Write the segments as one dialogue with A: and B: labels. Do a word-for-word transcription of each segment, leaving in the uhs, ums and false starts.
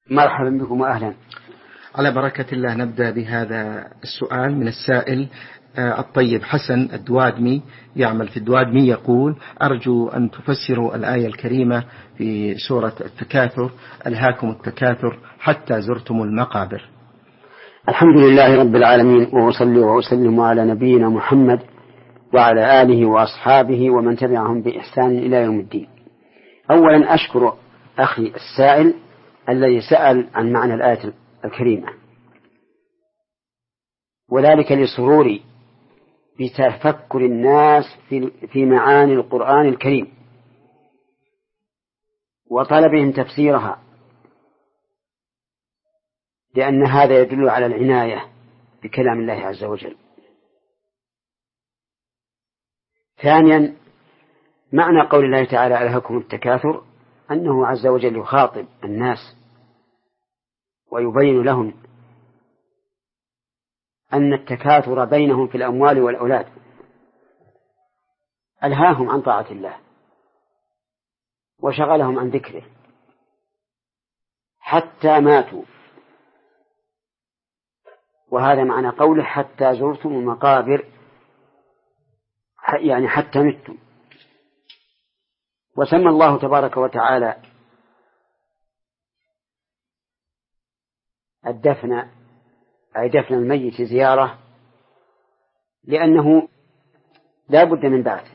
A: مرحبا بكم وأهلا.
B: على بركة الله. نبدأ بهذا السؤال من السائل الطيب حسن الدوادمي، يعمل في الدوادمي، يقول: أرجو أن تفسروا الآية الكريمة في سورة التكاثر: ألهاكم التكاثر حتى زرتم المقابر.
A: الحمد لله رب العالمين، وأصلي وأسلم على نبينا محمد وعلى آله وأصحابه ومن تبعهم بإحسان إلى يوم الدين. أولا أشكر أخي السائل الذي سأل عن معنى الآية الكريمة، وذلك لسروري بتفكر الناس في معاني القرآن الكريم وطلبهم تفسيرها، لأن هذا يدل على العناية بكلام الله عز وجل. ثانيا، معنى قول الله تعالى: ألهاكم التكاثر، أنه عز وجل يخاطب الناس ويبين لهم أن التكاثر بينهم في الأموال والأولاد ألهاهم عن طاعة الله وشغلهم عن ذكره حتى ماتوا، وهذا معنى قوله حتى زرتم المقابر، يعني حتى متم. وسمى الله تبارك وتعالى الدفن أي دفن الميت زيارة، لأنه لا بد من بعثه.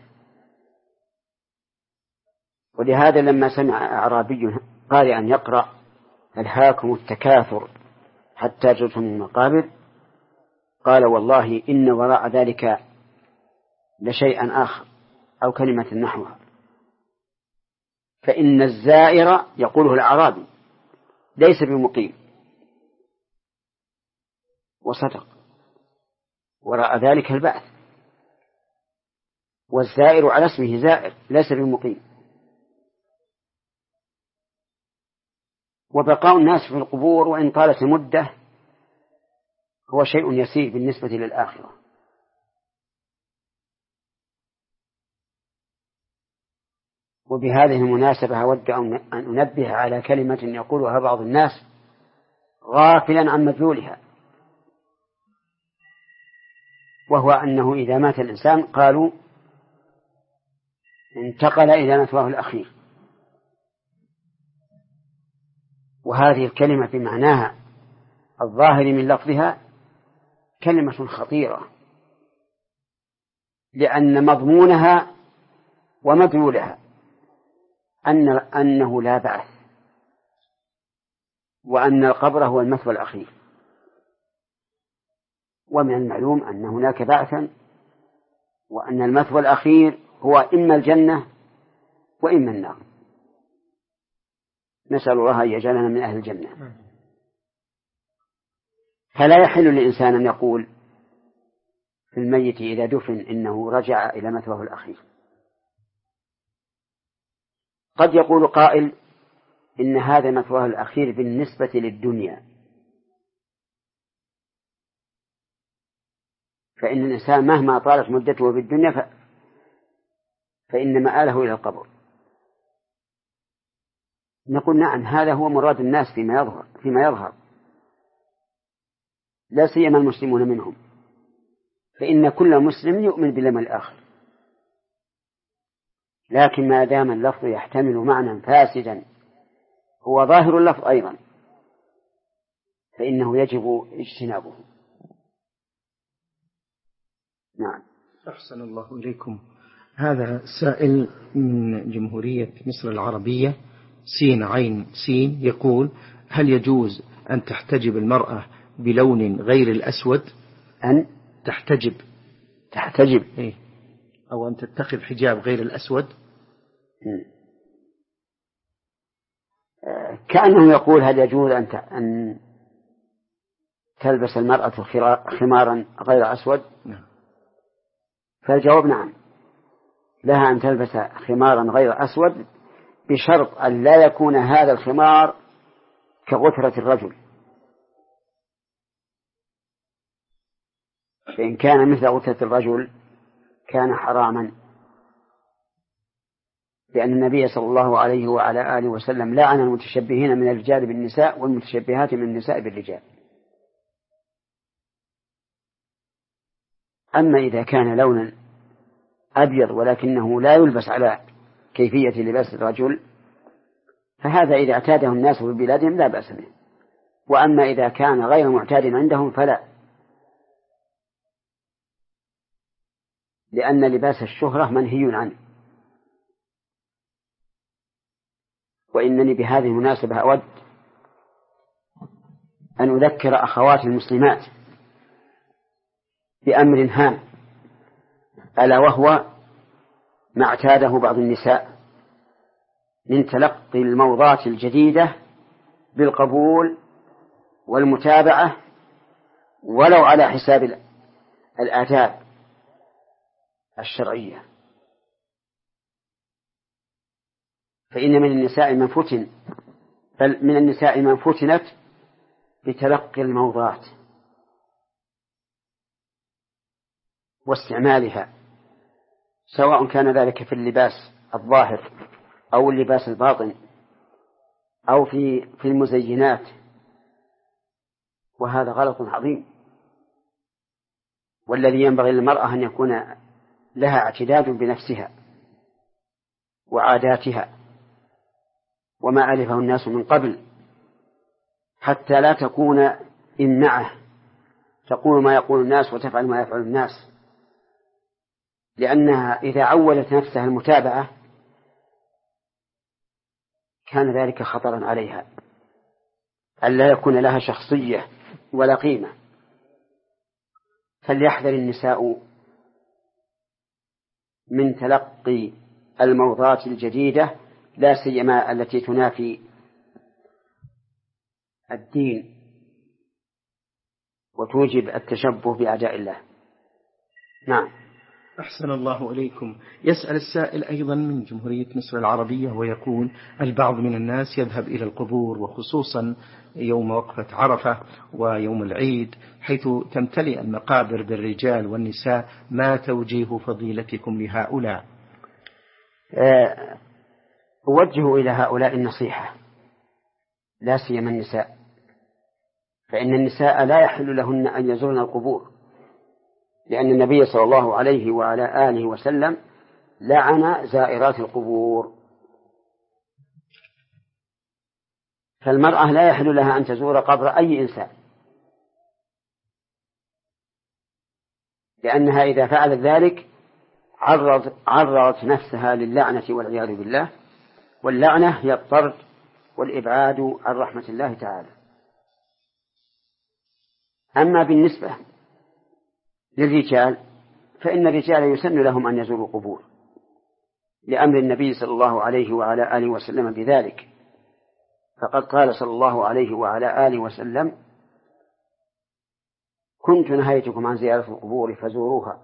A: ولهذا لما سمع أعرابي قارئا يقرأ: ألهاكم التكاثر حتى زرتم المقابر، قال: والله إن وراء ذلك لشيئا آخر أو كلمة نحوها، فإن الزائر يقوله الأعرابي ليس بمقيم، وصدق، وراء ذلك البعث، والزائر على اسمه زائر ليس بمقيم. وبقاء الناس في القبور وإن طالت المدة هو شيء يسير بالنسبة للآخرة. وبهذه المناسبة أود أن أنبه على كلمة يقولها بعض الناس غافلا عن مدلولها، وهو أنه إذا مات الإنسان قالوا انتقل إلى مثواه الأخير، وهذه الكلمة بمعناها الظاهر من لفظها كلمة خطيرة، لأن مضمونها ومدلولها أن أنه لا بعث، وأن القبر هو المثوى الأخير. ومن المعلوم أن هناك بعثا، وأن المثوى الأخير هو إما الجنة وإما النار. نسأل الله أن يجعلنا من أهل الجنة. فلا يحل للإنسان أن يقول في الميت إذا دفن إنه رجع إلى مثواه الأخير. قد يقول قائل إن هذا مثواه الأخير بالنسبة للدنيا، فإن الإنسان مهما طالت مدته بالدنيا ف... فإن مآله إلى القبر. نقول نعم، هذا هو مراد الناس فيما يظهر فيما يظهر لا سيما المسلمون منهم، فإن كل مسلم يؤمن باليوم الآخر، لكن ما دام اللفظ يحتمل معنى فاسدا هو ظاهر اللفظ أيضا، فإنه يجب اجتنابه. نعم.
B: أحسن الله إليكم. هذا سائل من جمهورية مصر العربية، سين عين سين، يقول: هل يجوز أن تحتجب المرأة بلون غير الأسود؟
A: أن
B: تحتجب
A: تحتجب
B: إيه؟ أو أن تتخذ حجاب غير الأسود؟
A: كأنه يقول: هل يجوز أن تلبس المرأة خمارا غير أسود؟
B: نعم.
A: فالجواب نعم، لها أن تلبس خمارا غير أسود بشرط أن لا يكون هذا الخمار كغترة الرجل، فإن كان مثل غترة الرجل كان حراما، لأن النبي صلى الله عليه وعلى آله وسلم لعن المتشبهين من الرجال بالنساء والمتشبهات من النساء بالرجال. أما إذا كان لونا أبيض ولكنه لا يلبس على كيفية لباس الرجل فهذا إذا اعتاده الناس في بلادهم لا بأس به. وأما إذا كان غير معتاد عندهم فلا، لأن لباس الشهرة منهي عنه. وإنني بهذه المناسبة أود أن أذكر أخوات المسلمات بأمر هام، ألا وهو ما اعتاده بعض النساء من تلقي الموضات الجديدة بالقبول والمتابعة ولو على حساب الآداب الشرعية. فإن من النساء من فتن بل من النساء من فتنت بتلقي الموضات واستعمالها، سواء كان ذلك في اللباس الظاهر أو اللباس الباطن أو في في المزينات، وهذا غلط عظيم. والذي ينبغي للمرأة أن يكون لها اعتداد بنفسها وعاداتها وما ألفه الناس من قبل، حتى لا تكون إمعة تقول ما يقول الناس وتفعل ما يفعل الناس، لأنها إذا عودت نفسها المتابعة كان ذلك خطرا عليها، ألا يكون لها شخصية ولا قيمة. فليحذر النساء من تلقي الموضات الجديدة، لا سيما التي تنافي الدين وتوجب التشبه بأعداء الله. نعم.
B: أحسن الله إليكم. يسأل السائل أيضا من جمهورية مصر العربية ويقول: البعض من الناس يذهب إلى القبور وخصوصا يوم وقفة عرفة ويوم العيد حيث تمتلئ المقابر بالرجال والنساء، ما توجيه فضيلتكم لهؤلاء؟
A: أوجه إلى هؤلاء النصيحة، لا سيما النساء، فإن النساء لا يحل لهن أن يزورن القبور، لأن النبي صلى الله عليه وعلى آله وسلم لعن زائرات القبور. فالمرأة لا يحل لها أن تزور قبر أي إنسان، لأنها إذا فعلت ذلك عرض عرضت نفسها للعنة والعياذ بالله، واللعنة هي الطرد والإبعاد عن رحمة الله تعالى. أما بالنسبة للرجال فإن الرجال يسن لهم أن يزوروا القبور لأمر النبي صلى الله عليه وعلى آله وسلم بذلك، فقد قال صلى الله عليه وعلى آله وسلم: كنت نهيتكم عن زيارة القبور فزوروها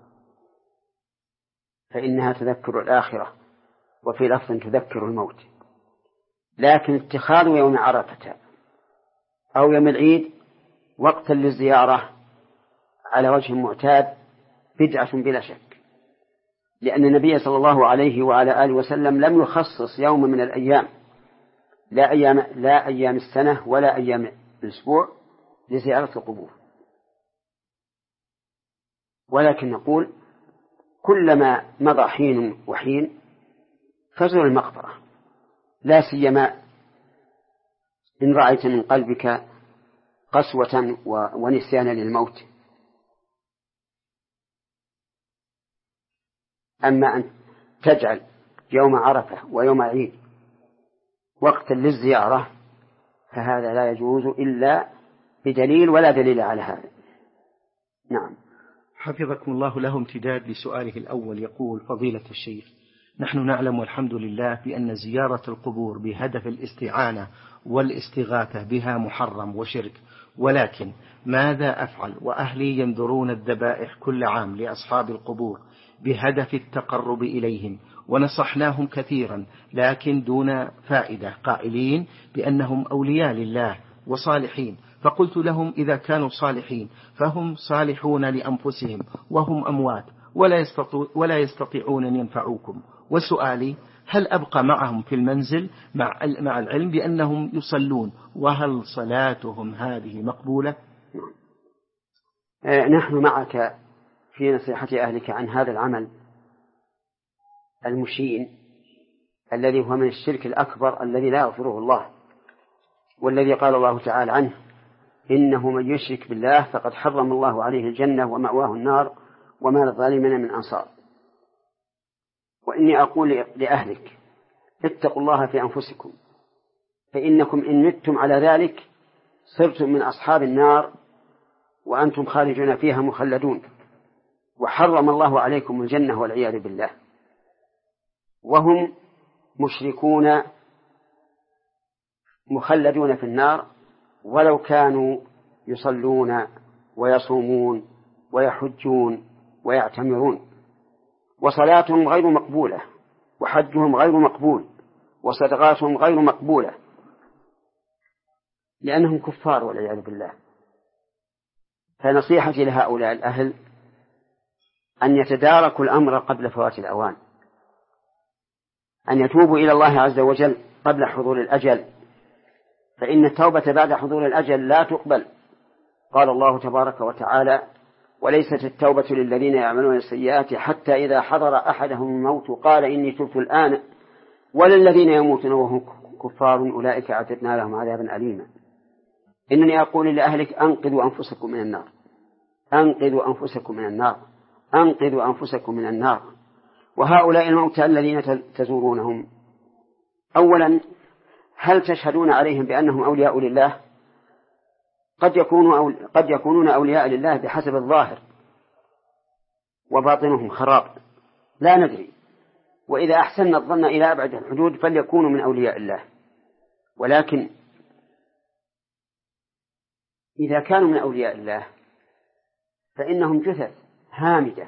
A: فإنها تذكر الآخرة، وفي لفظ تذكر الموت. لكن اتخاذ يوم عرفة أو يوم العيد وقتا للزيارة على وجه معتاد بدعة بلا شك، لأن النبي صلى الله عليه وعلى آله وسلم لم يخصص يوم من الأيام، لا أيام, لا أيام السنة ولا أيام الأسبوع، لزيارة القبور. ولكن نقول كلما مضى حين وحين فزر المقبرة، لا سيما إن رأيت من قلبك قسوة ونسيانا للموت. أما أن تجعل يوم عرفة ويوم عيد وقتا للزيارة فهذا لا يجوز إلا بدليل، ولا دليل على هذا. نعم.
B: حفظكم الله له امتداد لسؤاله الأول. يقول: فضيلة الشيخ، نحن نعلم والحمد لله بأن زيارة القبور بهدف الاستعانة والاستغاثة بها محرم وشرك، ولكن ماذا أفعل وأهلي ينذرون الذبائح كل عام لأصحاب القبور بهدف التقرب إليهم، ونصحناهم كثيرا لكن دون فائدة، قائلين بأنهم أولياء لله وصالحين، فقلت لهم إذا كانوا صالحين فهم صالحون لأنفسهم وهم أموات ولا يستطيعون أن ينفعوكم، وسؤالي: هل أبقى معهم في المنزل مع مع العلم بأنهم يصلون، وهل صلاتهم هذه مقبولة؟
A: نحن معك في نصيحة أهلك عن هذا العمل المشين الذي هو من الشرك الأكبر الذي لا يغفره الله، والذي قال الله تعالى عنه: إنه من يشرك بالله فقد حرم الله عليه الجنة ومأواه النار وما للظالمين من أنصار. وإني أقول لأهلك: اتقوا الله في أنفسكم، فإنكم إن متم على ذلك صرتم من أصحاب النار وأنتم خارجون فيها مخلدون، وحرم الله عليكم الجنة والعياذ بالله. وهم مشركون مخلدون في النار ولو كانوا يصلون ويصومون ويحجون ويعتمرون، وصلاتهم غير مقبولة، وحجهم غير مقبول، وصدقاتهم غير مقبولة، لأنهم كفار والعياذ بالله. فنصيحتي لهؤلاء الأهل أن يتداركوا الأمر قبل فوات الأوان، أن يتوبوا إلى الله عز وجل قبل حضور الأجل، فإن التوبة بعد حضور الأجل لا تقبل. قال الله تبارك وتعالى: وليست التوبة للذين يعملون السيئات حتى إذا حضر أحدهم الموت قال إني تبت الآن وللذين يموتون وهم كفار أولئك أعتدنا لهم عذابا أليما. إنني أقول لأهلك: أنقذوا أنفسكم من النار، أنقذوا أنفسكم من النار، أنقذوا أنفسكم من النار. وهؤلاء الموتى الذين تزورونهم، أولا هل تشهدون عليهم بأنهم أولياء لله؟ قد يكونوا أول... قد يكونون أولياء لله بحسب الظاهر وباطنهم خراب، لا ندري. وإذا أحسننا الظن إلى أبعد الحدود فليكونوا من أولياء الله. ولكن إذا كانوا من أولياء الله فإنهم جثث هامدة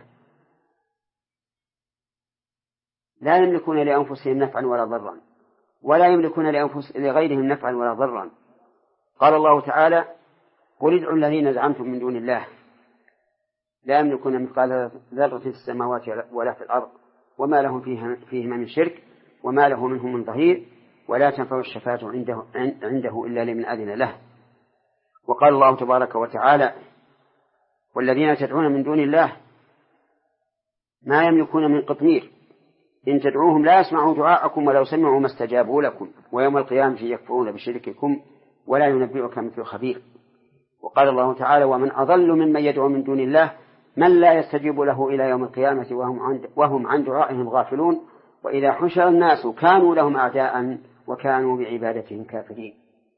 A: لا يملكون لأنفسهم نفعا ولا ضرا، ولا يملكون لأنفس... لغيرهم نفعا ولا ضرا. قال الله تعالى: قل ادعوا الذين زعمتم من دون الله لا يملكون مثقال ذرة في السماوات ولا في الأرض وما لهم فيهما من شرك وما له منهم من ظهير ولا تنفع الشفاعة عنده, عنده إلا لمن أذن له. وقال الله تبارك وتعالى: والذين تدعون من دون الله ما يملكون من قطمير إن تدعوهم لا يسمعوا دعاءكم ولو سمعوا ما استجابوا لكم ويوم القيامة يكفرون بشرككم ولا ينبئك مثل خبير. وقال الله تعالى: ومن أضل ممن يدعو من دون الله من لا يستجيب له إلى يوم القيامة وهم عن, وهم عن دعائهم غافلون وإذا حشر الناس كانوا لهم أعداء وكانوا بعبادتهم كافرين.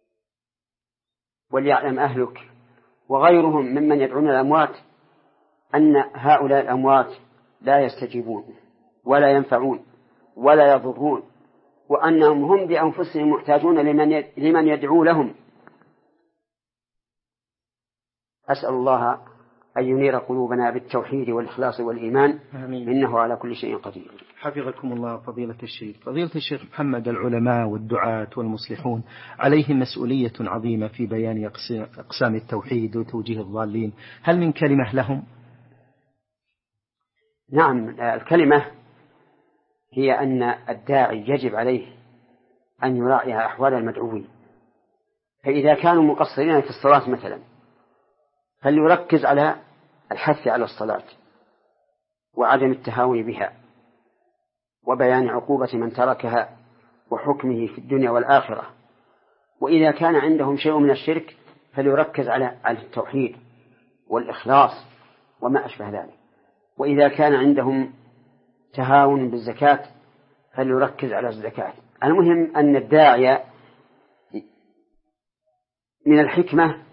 A: وليعلم أهلك وغيرهم ممن يدعون الأموات أن هؤلاء الأموات لا يستجيبون ولا ينفعون ولا يضرون، وأنهم هم بأنفسهم محتاجون لمن لمن يدعو لهم. أسأل الله أن ينير قلوبنا بالتوحيد والإخلاص والإيمان. آمين. إنه على كل شيء قدير.
B: حفظكم الله فضيلة الشيخ. فضيلة الشيخ محمد، العلماء والدعاة والمصلحون عليهم مسؤولية عظيمة في بيان أقسام التوحيد وتوجيه الضالين، هل من كلمة لهم؟
A: نعم، الكلمة هي أن الداعي يجب عليه أن يراعي أحوال المدعوين، فإذا كانوا مقصرين في الصلاة مثلا فليركز على الحث على الصلاة وعدم التهاون بها وبيان عقوبة من تركها وحكمه في الدنيا والآخرة. وإذا كان عندهم شيء من الشرك فليركز على التوحيد والإخلاص وما أشبه ذلك. وإذا كان عندهم تهاون بالزكاة فليركز على الزكاة. المهم أن الداعية من الحكمة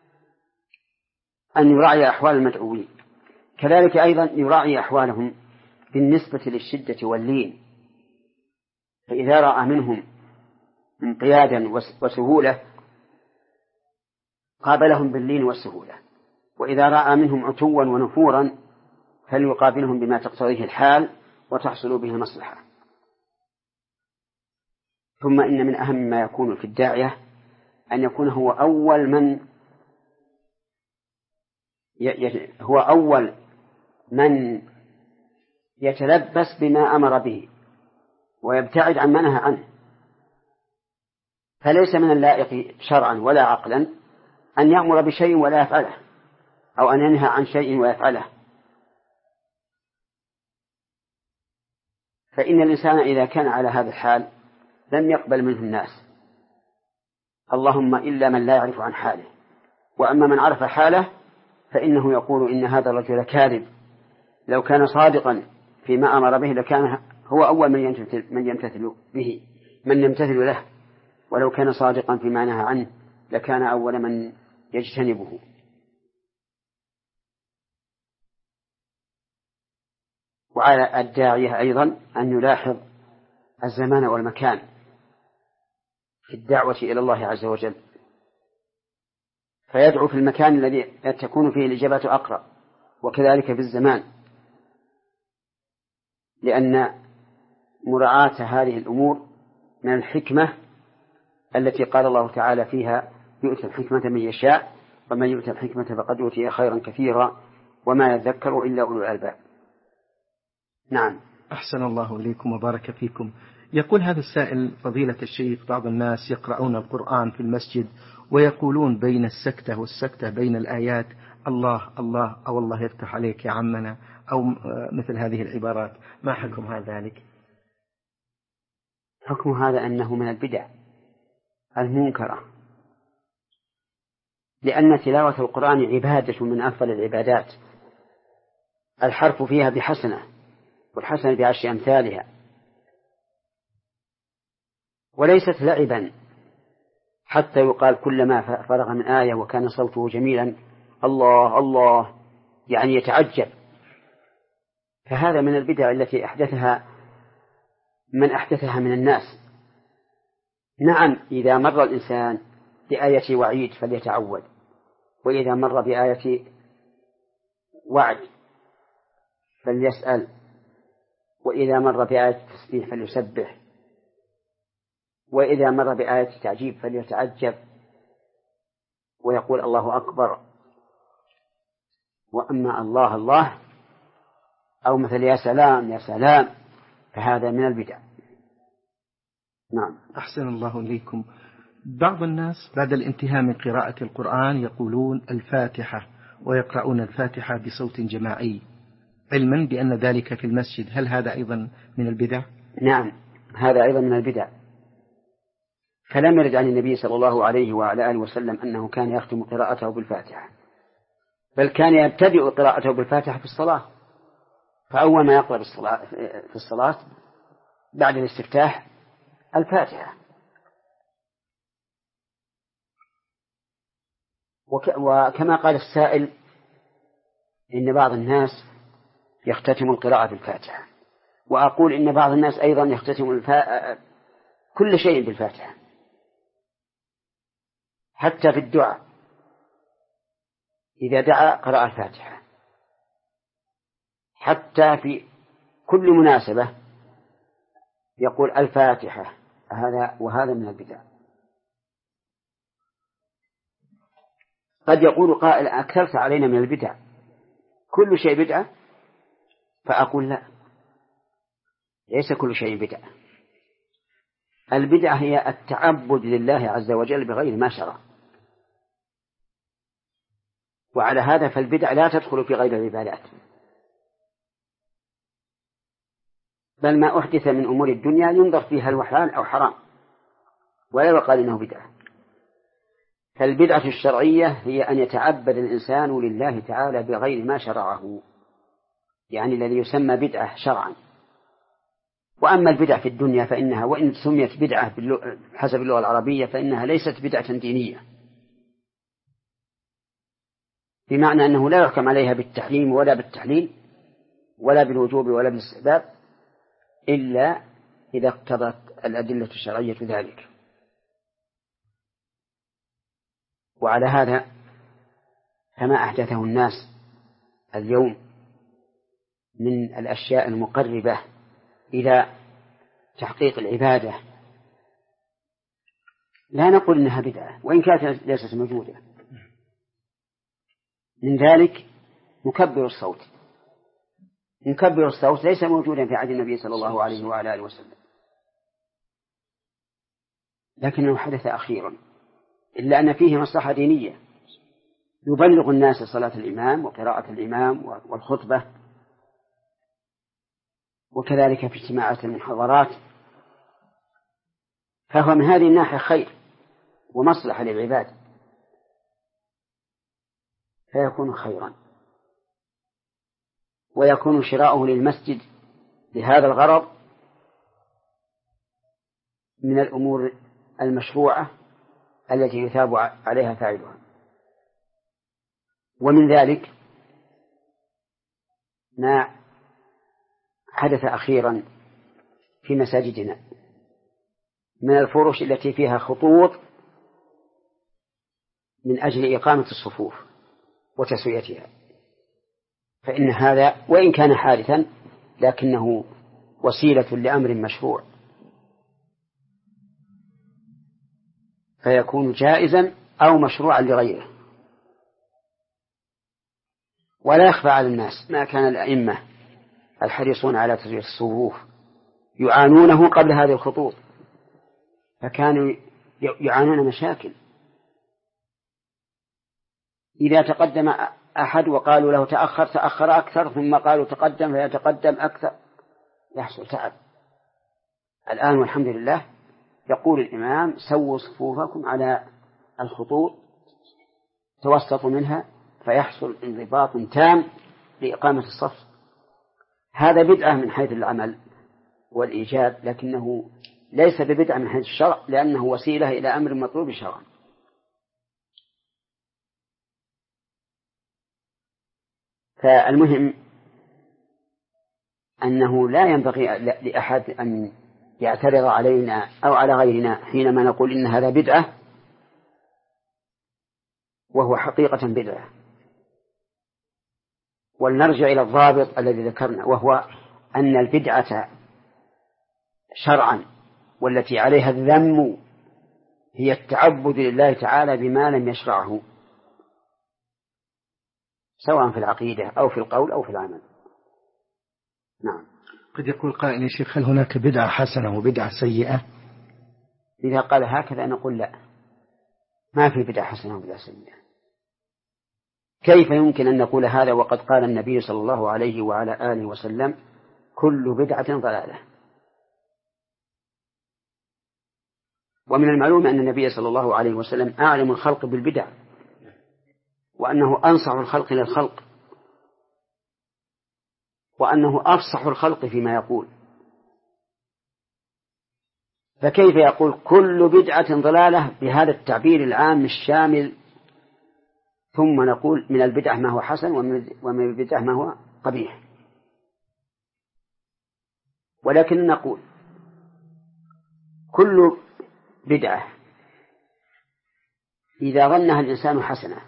A: أن يراعي أحوال المدعوين، كذلك أيضا يراعي أحوالهم بالنسبة للشدة واللين، فإذا رأى منهم انقيادا وسهولة قابلهم باللين والسهولة، وإذا رأى منهم عتوا ونفورا فليقابلهم بما تقتضيه الحال وتحصل به المصلحة. ثم إن من أهم ما يكون في الداعية أن يكون هو أول من هو أول من يتلبس بما أمر به ويبتعد عن ما نهى عنه. فليس من اللائق شرعا ولا عقلا أن يأمر بشيء ولا يفعله، أو أن ينهى عن شيء ويفعله. فإن الإنسان إذا كان على هذا الحال لم يقبل منه الناس، اللهم إلا من لا يعرف عن حاله. وأما من عرف حاله فإنه يقول إن هذا الرجل كاذب، لو كان صادقا فيما أمر به لكان هو أول من يمتثل, من يمتثل به من يمتثل له، ولو كان صادقا فيما نهى عنه لكان أول من يجتنبه. وعلى الداعية أيضا أن يلاحظ الزمان والمكان في الدعوة إلى الله عز وجل، فيدعو في المكان الذي تكون فيه الإجابة أقرب، وكذلك في الزمان، لأن مراعاة هذه الأمور من الحكمة التي قال الله تعالى فيها يؤتي الحكمة من يشاء ومن يؤتي الحكمة فقد أوتي خيرا كثيرا وما يذكر إلا أولو الألباب. نعم.
B: أحسن الله إليكم وبارك فيكم. يقول هذا السائل: فضيلة الشيخ، بعض الناس يقرؤون القرآن في المسجد ويقولون بين السكتة والسكتة بين الآيات الله الله أو الله يفتح عليك يا عمنا أو مثل هذه العبارات، ما حكم هذا ذلك؟
A: حكم هذا أنه من البدع المنكرة، لأن تلاوة القرآن عبادة من أفضل العبادات، الحرف فيها بحسنة والحسنة بعشر أمثالها، وليست لعبا حتى يقال كلما فرغ من آية وكان صوته جميلا الله الله يعني يتعجب. فهذا من البدع التي أحدثها من أحدثها من الناس. نعم، إذا مر الإنسان بآية وعيد فليتعود، وإذا مر بآية وعد فليسأل، وإذا مر بآية تسبيح فليسبح، وإذا مر بآية تعجيب فليتعجب ويقول الله أكبر. وأما الله الله أو مثل يا سلام يا سلام فهذا من البدع. نعم.
B: أحسن الله إليكم. بعض الناس بعد الانتهاء من قراءة القرآن يقولون الفاتحة ويقرؤون الفاتحة بصوت جماعي، علما بأن ذلك في المسجد، هل هذا أيضا من البدع؟
A: نعم، هذا أيضا من البدع. فلم يرد عن النبي صلى الله عليه وعلى آله وسلم أنه كان يختم قراءته بالفاتحة، بل كان يبتدئ قراءته بالفاتحة في الصلاة، فأول ما يقرأ في الصلاة بعد الاستفتاح الفاتحة. وكما قال السائل إن بعض الناس يختتم القراءة بالفاتحة، وأقول إن بعض الناس أيضا يختتم الفا... كل شيء بالفاتحة، حتى في الدعاء إذا دعا قرأ الفاتحة، حتى في كل مناسبة يقول الفاتحة، هذا وهذا من البدع. قد يقول قائل أكثرت علينا من البدع، كل شيء بدعة، فأقول لا، ليس كل شيء بدعة. البدعة هي التعبد لله عز وجل بغير ما شرع، وعلى هذا فالبدع لا تدخل في غير العبادات، بل ما أحدث من أمور الدنيا ينظر فيها هل هو حلال أو حرام ولا يقال إنه بدعة. فالبدعة الشرعية هي أن يتعبد الإنسان لله تعالى بغير ما شرعه، يعني الذي يسمى بدعة شرعا. وأما البدع في الدنيا فإنها وإن سميت بدعة حسب اللغة العربية فإنها ليست بدعة دينية، بمعنى أنه لا يحكم عليها بالتحريم ولا بالتحليل ولا بالوجوب ولا بالاستحباب إلا إذا اقتضت الأدلة الشرعية ذلك. وعلى هذا فما أحدثه الناس اليوم من الأشياء المقربة إلى تحقيق العبادة لا نقول إنها بدعة وإن كانت ليست موجودة. من ذلك مكبر الصوت. مكبر الصوت ليس موجودا في عهد النبي صلى الله عليه وعلى آله وسلم، لكنه حدث أخيرا، إلا أن فيه مصلحة دينية، يبلغ الناس صلاة الإمام وقراءة الإمام والخطبة، وكذلك في اجتماعات المحاضرات، فهو من هذه الناحية خير ومصلحة للعباد، فيكون خيرا، ويكون شراؤه للمسجد لهذا الغرض من الأمور المشروعة التي يثاب عليها فاعلها. ومن ذلك ما حدث أخيرا في مساجدنا من الفرش التي فيها خطوط من أجل إقامة الصفوف وتسويتها، فإن هذا وإن كان حادثا لكنه وسيلة لأمر مشروع، فيكون جائزا أو مشروعا لغيره. ولا يخفى على الناس ما كان الأئمة الحريصون على تسوية الصفوف يعانونه قبل هذه الخطوط، فكانوا يعانون مشاكل. إذا تقدم أحد وقالوا له تأخر تأخر أكثر، ثم قالوا تقدم فيتقدم أكثر، يحصل تعب. الآن والحمد لله يقول الإمام سووا صفوفكم على الخطوط توسطوا منها، فيحصل انضباط تام لإقامة الصف. هذا بدعة من حيث العمل والإيجاب، لكنه ليس ببدعة من حيث الشرع، لأنه وسيلة إلى أمر مطلوب شرعا. فالمهم أنه لا ينبغي لأحد أن يعترض علينا أو على غيرنا حينما نقول إن هذا بدعة وهو حقيقة بدعة. ولنرجع إلى الضابط الذي ذكرنا، وهو أن البدعة شرعا والتي عليها الذم هي التعبد لله تعالى بما لم يشرعه، سواء في العقيدة أو في القول أو في العمل. نعم.
B: قد يقول قائل يا شيخ هل هناك بدعة حسنة وبدعة سيئة؟
A: إذا قال هكذا نقول لا، ما في بدعة حسنة وبدعة سيئة. كيف يمكن أن نقول هذا وقد قال النبي صلى الله عليه وعلى آله وسلم كل بدعة ضلالة؟ ومن المعلوم أن النبي صلى الله عليه وسلم أعلم الخلق بالبدع، وأنه أنصح الخلق للخلق، وأنه أفصح الخلق فيما يقول، فكيف يقول كل بدعة ضلالة بهذا التعبير العام الشامل، ثم نقول من البدع ما هو حسن ومن البدع ما هو قبيح؟ ولكن نقول كل بدعة إذا ظنها الإنسان حسنة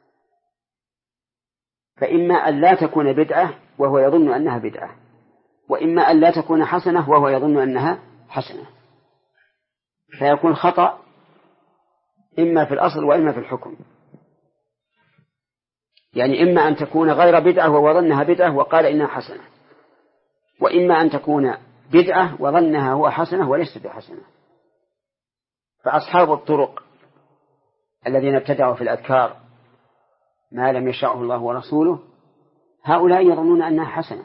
A: فإما أن لا تكون بدعة وهو يظن أنها بدعة، وإما أن لا تكون حسنة وهو يظن أنها حسنة، فيكون خطأ إما في الأصل وإما في الحكم. يعني إما أن تكون غير بدعة وهو ظنها بدعة وقال إنها حسنة، وإما أن تكون بدعة وظنها هو حسنة وليست بحسنة. فأصحاب الطرق الذين ابتدعوا في الأذكار ما لم يشرعه الله ورسوله هؤلاء يظنون أنها حسنة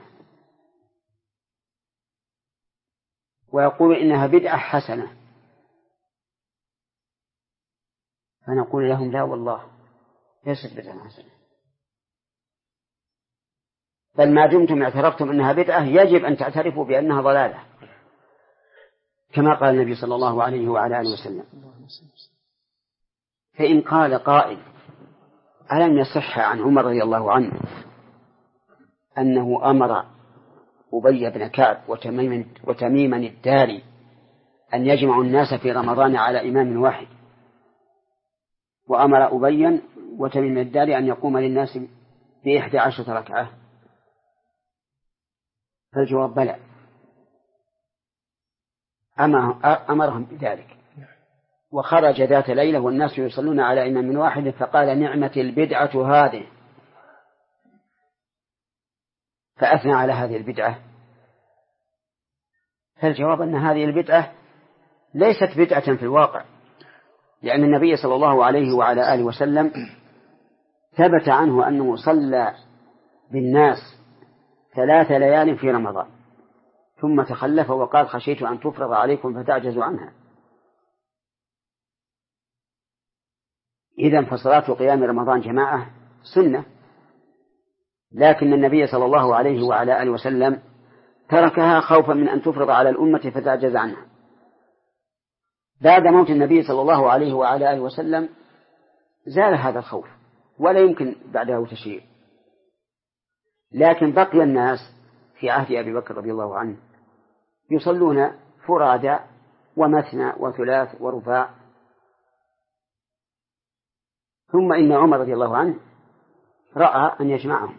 A: ويقول إنها بدعة حسنة، فنقول لهم لا والله ليست بدعة حسنة، بل ما دمتم اعترفتم أنها بدعة يجب أن تعترفوا بأنها ضلالة، كما قال النبي صلى الله عليه وعلى آله وسلم. فإن قال قائل ألم يصح عن عمر رضي الله عنه أنه أمر أبي بن كعب وتميم, وتميما الداري أن يجمعوا الناس في رمضان على إمام واحد، وأمر أبيا وتميم الداري أن يقوم للناس بإحدى عشرة ركعة؟ فالجواب بلى، أمرهم بذلك. وخرج ذات ليلة والناس يصلون على إمام واحد فقال نعمة البدعة هذه، فأثنى على هذه البدعة. فالجواب أن هذه البدعة ليست بدعة في الواقع، لأن النبي صلى الله عليه وعلى آله وسلم ثبت عنه أنه صلى بالناس ثلاث ليال في رمضان ثم تخلف وقال خشيت أن تفرض عليكم فتعجزوا عنها. إذن فصلاة قيام رمضان جماعة سنة، لكن النبي صلى الله عليه وعلى آله وسلم تركها خوفا من أن تفرض على الأمة فتعجز عنها. بعد موت النبي صلى الله عليه وعلى آله وسلم زال هذا الخوف ولا يمكن بعده تشريع، لكن بقي الناس في عهد أبي بكر رضي الله عنه يصلون فرادى ومثنى وثلاث ورباع، ثم إن عمر رضي الله عنه رأى أن يجمعهم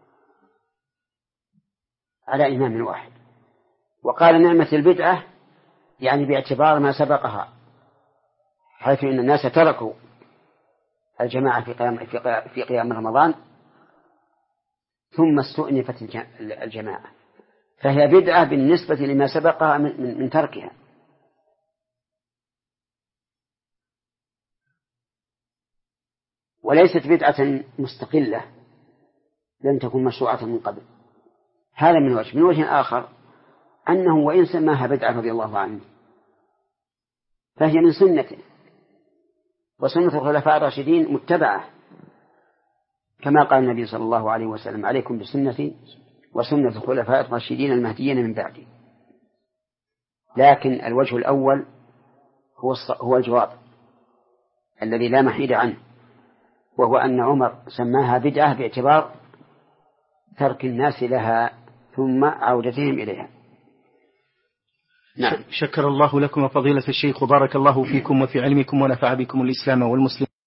A: على إمام واحد، وقال نعمة البدعة يعني باعتبار ما سبقها، حيث إن الناس تركوا الجماعة في قيام, في قيام رمضان ثم استؤنفت الجماعة، فهي بدعة بالنسبة لما سبقها من, من تركها. وليست بدعة مستقلة لم تكن مشروعة من قبل. هذا من وجه. من وجه آخر أنه وإن سماها بدعة رضي الله عنه فهي من سنته، وسنة الخلفاء الراشدين متبعة، كما قال النبي صلى الله عليه وسلم عليكم بسنتي وسنة الخلفاء الراشدين المهديين من بعدي. لكن الوجه الأول هو هو الجواب الذي لا محيد عنه، وهو أن عمر سماها بدعة باعتبار ترك الناس لها ثم عودتهم إليها.
B: نعم. شكر الله لكم فضيلة الشيخ وبارك الله فيكم وفي علمكم ونفع بكم الإسلام والمسلمين.